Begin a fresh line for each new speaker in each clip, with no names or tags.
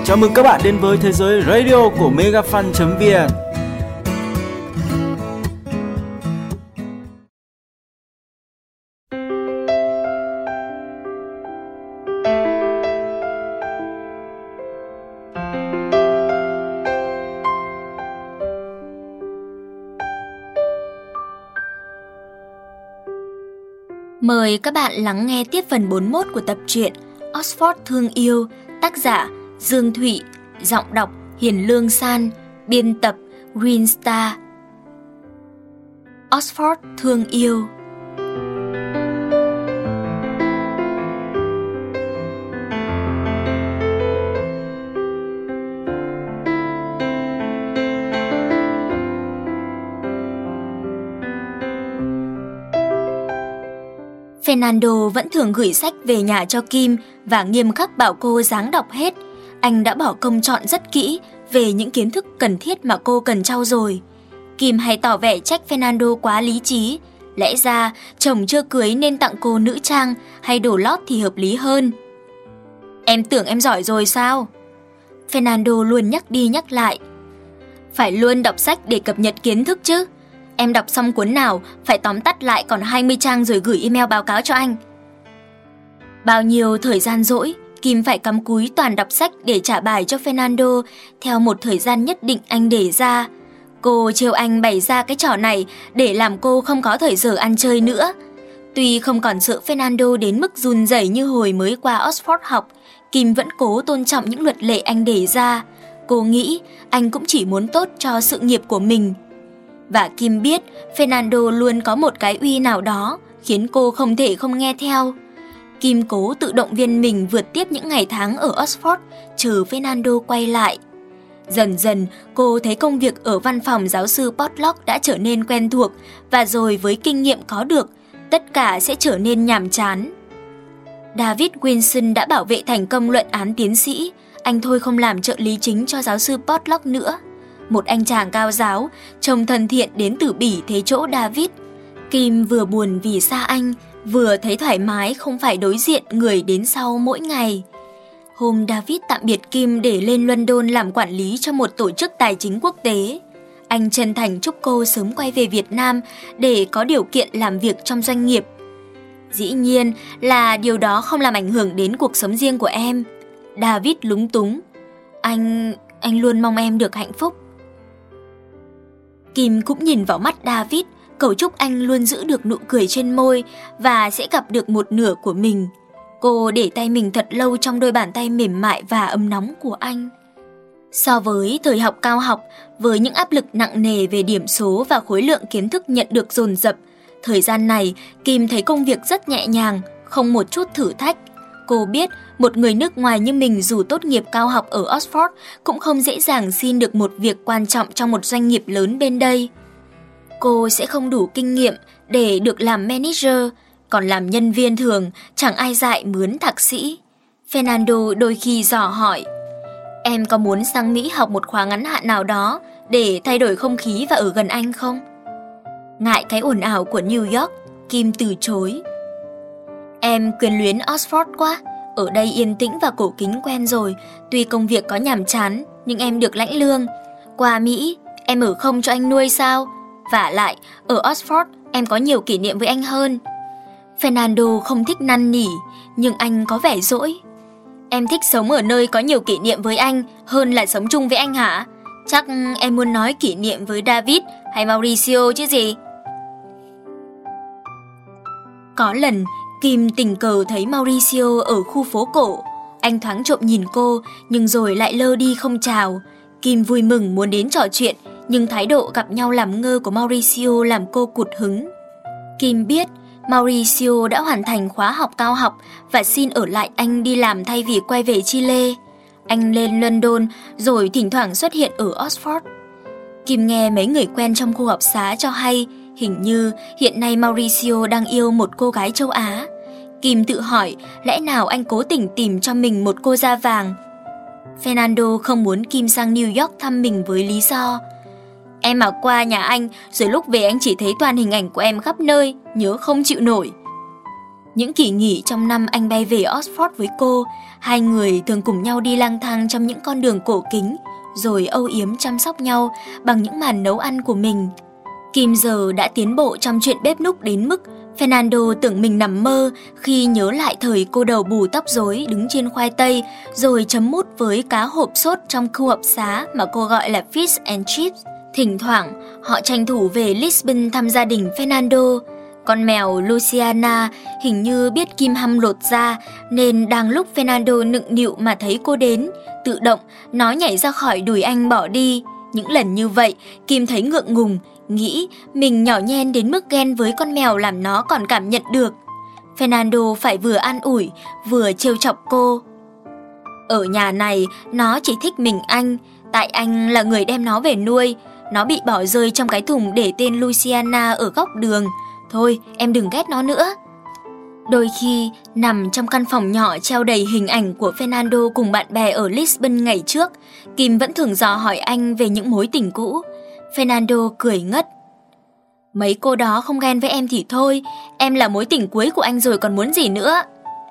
Chào mừng các bạn đến với thế giới radio của megafan.vn.
Mời các bạn lắng nghe tiếp phần 41 của tập truyện Oxford Thương Yêu, tác giả Dương Thụy, giọng đọc Hiền Lương San, biên tập Green Star. Oxford Thương Yêu. Fernando vẫn thường gửi sách về nhà cho Kim và nghiêm khắc bảo cô ráng đọc hết. Anh đã bỏ công chọn rất kỹ về những kiến thức cần thiết mà cô cần trau dồi. Kim hay tỏ vẻ trách Fernando quá lý trí. Lẽ ra chồng chưa cưới nên tặng cô nữ trang hay đồ lót thì hợp lý hơn. Em tưởng em giỏi rồi sao? Fernando luôn nhắc đi nhắc lại. Phải luôn đọc sách để cập nhật kiến thức chứ. Em đọc xong cuốn nào phải tóm tắt lại còn 20 trang rồi gửi email báo cáo cho anh. Bao nhiêu thời gian rỗi, Kim phải cắm cúi toàn đọc sách để trả bài cho Fernando theo một thời gian nhất định anh để ra. Cô trêu anh bày ra cái trò này để làm cô không có thời giờ ăn chơi nữa. Tuy không còn sợ Fernando đến mức run rẩy như hồi mới qua Oxford học, Kim vẫn cố tôn trọng những luật lệ anh để ra. Cô nghĩ anh cũng chỉ muốn tốt cho sự nghiệp của mình. Và Kim biết Fernando luôn có một cái uy nào đó khiến cô không thể không nghe theo. Kim cố tự động viên mình vượt tiếp những ngày tháng ở Oxford, chờ Fernando quay lại. Dần dần, cô thấy công việc ở văn phòng giáo sư Potlock đã trở nên quen thuộc, và rồi với kinh nghiệm có được, tất cả sẽ trở nên nhàm chán. David Wilson đã bảo vệ thành công luận án tiến sĩ, anh thôi không làm trợ lý chính cho giáo sư Potlock nữa. Một anh chàng cao giáo, trông thân thiện đến từ Bỉ thế chỗ David. Kim vừa buồn vì xa anh, vừa thấy thoải mái không phải đối diện người đến sau mỗi ngày. Hôm David tạm biệt Kim để lên London làm quản lý cho một tổ chức tài chính quốc tế. Anh chân thành chúc cô sớm quay về Việt Nam để có điều kiện làm việc trong doanh nghiệp. Dĩ nhiên là điều đó không làm ảnh hưởng đến cuộc sống riêng của em. David lúng túng. Anh luôn mong em được hạnh phúc. Kim cũng nhìn vào mắt David, cầu chúc anh luôn giữ được nụ cười trên môi và sẽ gặp được một nửa của mình. Cô để tay mình thật lâu trong đôi bàn tay mềm mại và ấm nóng của anh. So với thời học cao học, với những áp lực nặng nề về điểm số và khối lượng kiến thức nhận được dồn dập, thời gian này Kim thấy công việc rất nhẹ nhàng, không một chút thử thách. Cô biết một người nước ngoài như mình dù tốt nghiệp cao học ở Oxford cũng không dễ dàng xin được một việc quan trọng trong một doanh nghiệp lớn bên đây. Cô sẽ không đủ kinh nghiệm để được làm manager, còn làm nhân viên thường chẳng ai dạy mướn thạc sĩ. Fernando đôi khi dò hỏi, em có muốn sang Mỹ học một khóa ngắn hạn nào đó để thay đổi không khí và ở gần anh không? Ngại cái ồn ào của New York, Kim từ chối. Em quyến luyến Oxford quá, ở đây yên tĩnh và cổ kính quen rồi, tuy công việc có nhàm chán nhưng em được lãnh lương. Qua Mỹ, em ở không cho anh nuôi sao? Vả lại, ở Oxford em có nhiều kỷ niệm với anh hơn. Fernando không thích năn nỉ, nhưng anh có vẻ dỗi. Em thích sống ở nơi có nhiều kỷ niệm với anh hơn là sống chung với anh hả? Chắc em muốn nói kỷ niệm với David hay Mauricio chứ gì? Có lần, Kim tình cờ thấy Mauricio ở khu phố cổ. Anh thoáng trộm nhìn cô, nhưng rồi lại lơ đi không chào. Kim vui mừng muốn đến trò chuyện, nhưng thái độ gặp nhau làm ngơ của Mauricio làm cô cụt hứng. Kim biết Mauricio đã hoàn thành khóa học cao học và xin ở lại Anh đi làm thay vì quay về Chile. Anh lên London rồi thỉnh thoảng xuất hiện ở Oxford. Kim nghe mấy người quen trong khu học xá cho hay hình như hiện nay Mauricio đang yêu một cô gái châu Á. Kim tự hỏi lẽ nào anh cố tình tìm cho mình một cô da vàng. Fernando không muốn Kim sang New York thăm mình với lý do em mà qua nhà anh rồi lúc về anh chỉ thấy toàn hình ảnh của em khắp nơi, nhớ không chịu nổi. Những kỳ nghỉ trong năm anh bay về Oxford với cô, hai người thường cùng nhau đi lang thang trong những con đường cổ kính, rồi âu yếm chăm sóc nhau bằng những màn nấu ăn của mình. Kim giờ đã tiến bộ trong chuyện bếp núc đến mức Fernando tưởng mình nằm mơ khi nhớ lại thời cô đầu bù tóc rối đứng trên khoai tây rồi chấm mút với cá hộp sốt trong khu ập xá mà cô gọi là fish and chips. Thỉnh thoảng, họ tranh thủ về Lisbon thăm gia đình Fernando. Con mèo Luciana hình như biết Kim hăm lột da nên đang lúc Fernando nựng nịu mà thấy cô đến, tự động nó nhảy ra khỏi đùi anh bỏ đi. Những lần như vậy, Kim thấy ngượng ngùng, nghĩ mình nhỏ nhen đến mức ghen với con mèo làm nó còn cảm nhận được. Fernando phải vừa an ủi, vừa trêu chọc cô. Ở nhà này, nó chỉ thích mình anh, tại anh là người đem nó về nuôi. Nó bị bỏ rơi trong cái thùng để tên Luciana ở góc đường. Thôi, em đừng ghét nó nữa. Đôi khi, nằm trong căn phòng nhỏ treo đầy hình ảnh của Fernando cùng bạn bè ở Lisbon ngày trước, Kim vẫn thường dò hỏi anh về những mối tình cũ. Fernando cười ngất. Mấy cô đó không ghen với em thì thôi, em là mối tình cuối của anh rồi còn muốn gì nữa.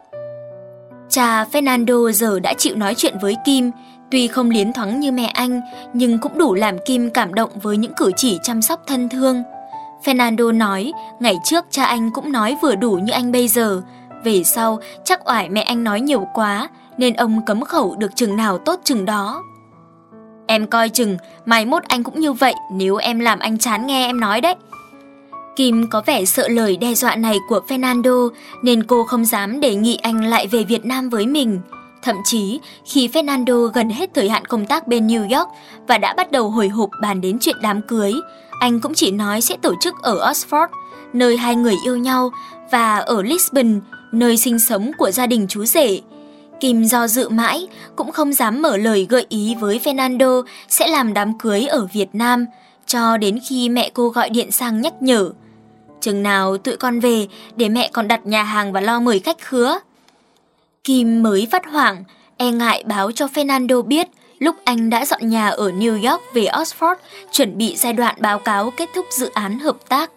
Cha Fernando giờ đã chịu nói chuyện với Kim, tuy không liến thoáng như mẹ anh, nhưng cũng đủ làm Kim cảm động với những cử chỉ chăm sóc thân thương. Fernando nói, ngày trước cha anh cũng nói vừa đủ như anh bây giờ, về sau chắc oải mẹ anh nói nhiều quá, nên ông cấm khẩu được chừng nào tốt chừng đó. Em coi chừng, mai mốt anh cũng như vậy nếu em làm anh chán nghe em nói đấy. Kim có vẻ sợ lời đe dọa này của Fernando nên cô không dám đề nghị anh lại về Việt Nam với mình. Thậm chí, khi Fernando gần hết thời hạn công tác bên New York và đã bắt đầu hồi hộp bàn đến chuyện đám cưới, anh cũng chỉ nói sẽ tổ chức ở Oxford, nơi hai người yêu nhau, và ở Lisbon, nơi sinh sống của gia đình chú rể. Kim do dự mãi, cũng không dám mở lời gợi ý với Fernando sẽ làm đám cưới ở Việt Nam, cho đến khi mẹ cô gọi điện sang nhắc nhở. Chừng nào tụi con về để mẹ còn đặt nhà hàng và lo mời khách khứa. Kim mới phát hoảng, e ngại báo cho Fernando biết lúc anh đã dọn nhà ở New York về Oxford, chuẩn bị giai đoạn báo cáo kết thúc dự án hợp tác.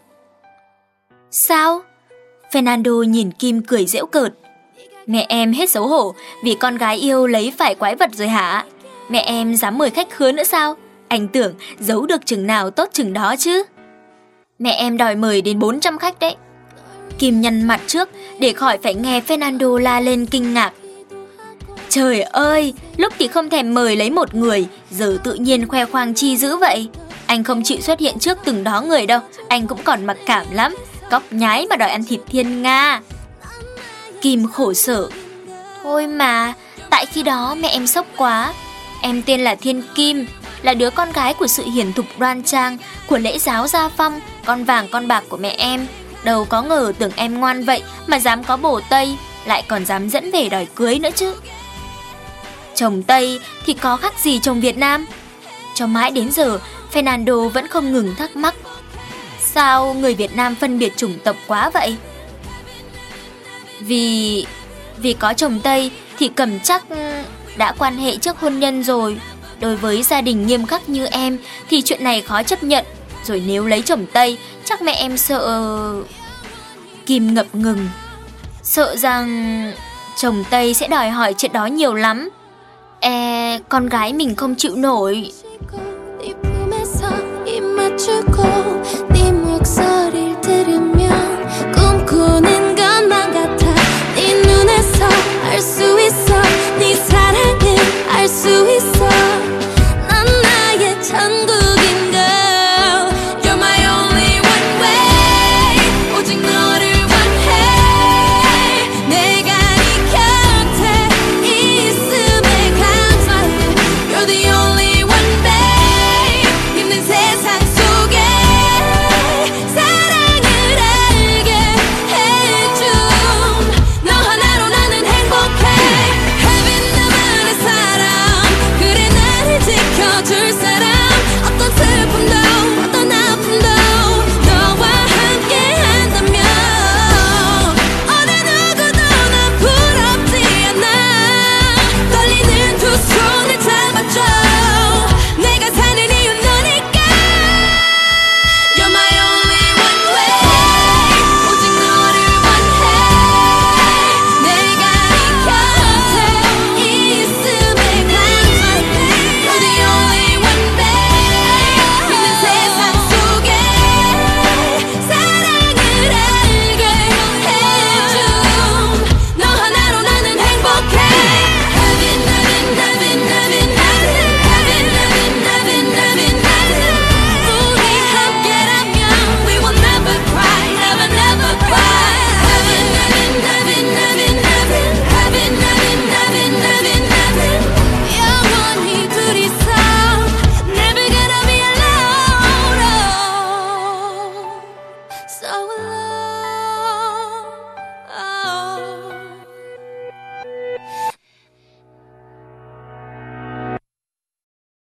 Sao? Fernando nhìn Kim cười giễu cợt. Mẹ em hết xấu hổ vì con gái yêu lấy phải quái vật rồi hả? Mẹ em dám mời khách khứa nữa sao? Anh tưởng giấu được chừng nào tốt chừng đó chứ. Mẹ em đòi mời đến 400 khách đấy. Kim nhăn mặt trước để khỏi phải nghe Fernando la lên kinh ngạc. Trời ơi, lúc thì không thèm mời lấy một người, giờ tự nhiên khoe khoang chi dữ vậy. Anh không chịu xuất hiện trước từng đó người đâu, anh cũng còn mặc cảm lắm. Cóc nhái mà đòi ăn thịt thiên nga. Kim khổ sở. Thôi mà, tại khi đó mẹ em sốc quá. Em tên là Thiên Kim, là đứa con gái của sự hiền thục đoan trang, của lễ giáo gia phong, con vàng con bạc của mẹ em. Đâu có ngờ tưởng em ngoan vậy mà dám có bồ Tây, lại còn dám dẫn về đòi cưới nữa chứ. Chồng Tây thì có khác gì chồng Việt Nam? Cho mãi đến giờ, Fernando vẫn không ngừng thắc mắc. Sao người Việt Nam phân biệt chủng tộc quá vậy? Vì có chồng Tây thì cầm chắc đã quan hệ trước hôn nhân rồi. Đối với gia đình nghiêm khắc như em thì chuyện này khó chấp nhận. Rồi nếu lấy chồng Tây, chắc mẹ em sợ... Kim ngập ngừng. Sợ rằng chồng Tây sẽ đòi hỏi chuyện đó nhiều lắm. Con gái mình không chịu nổi.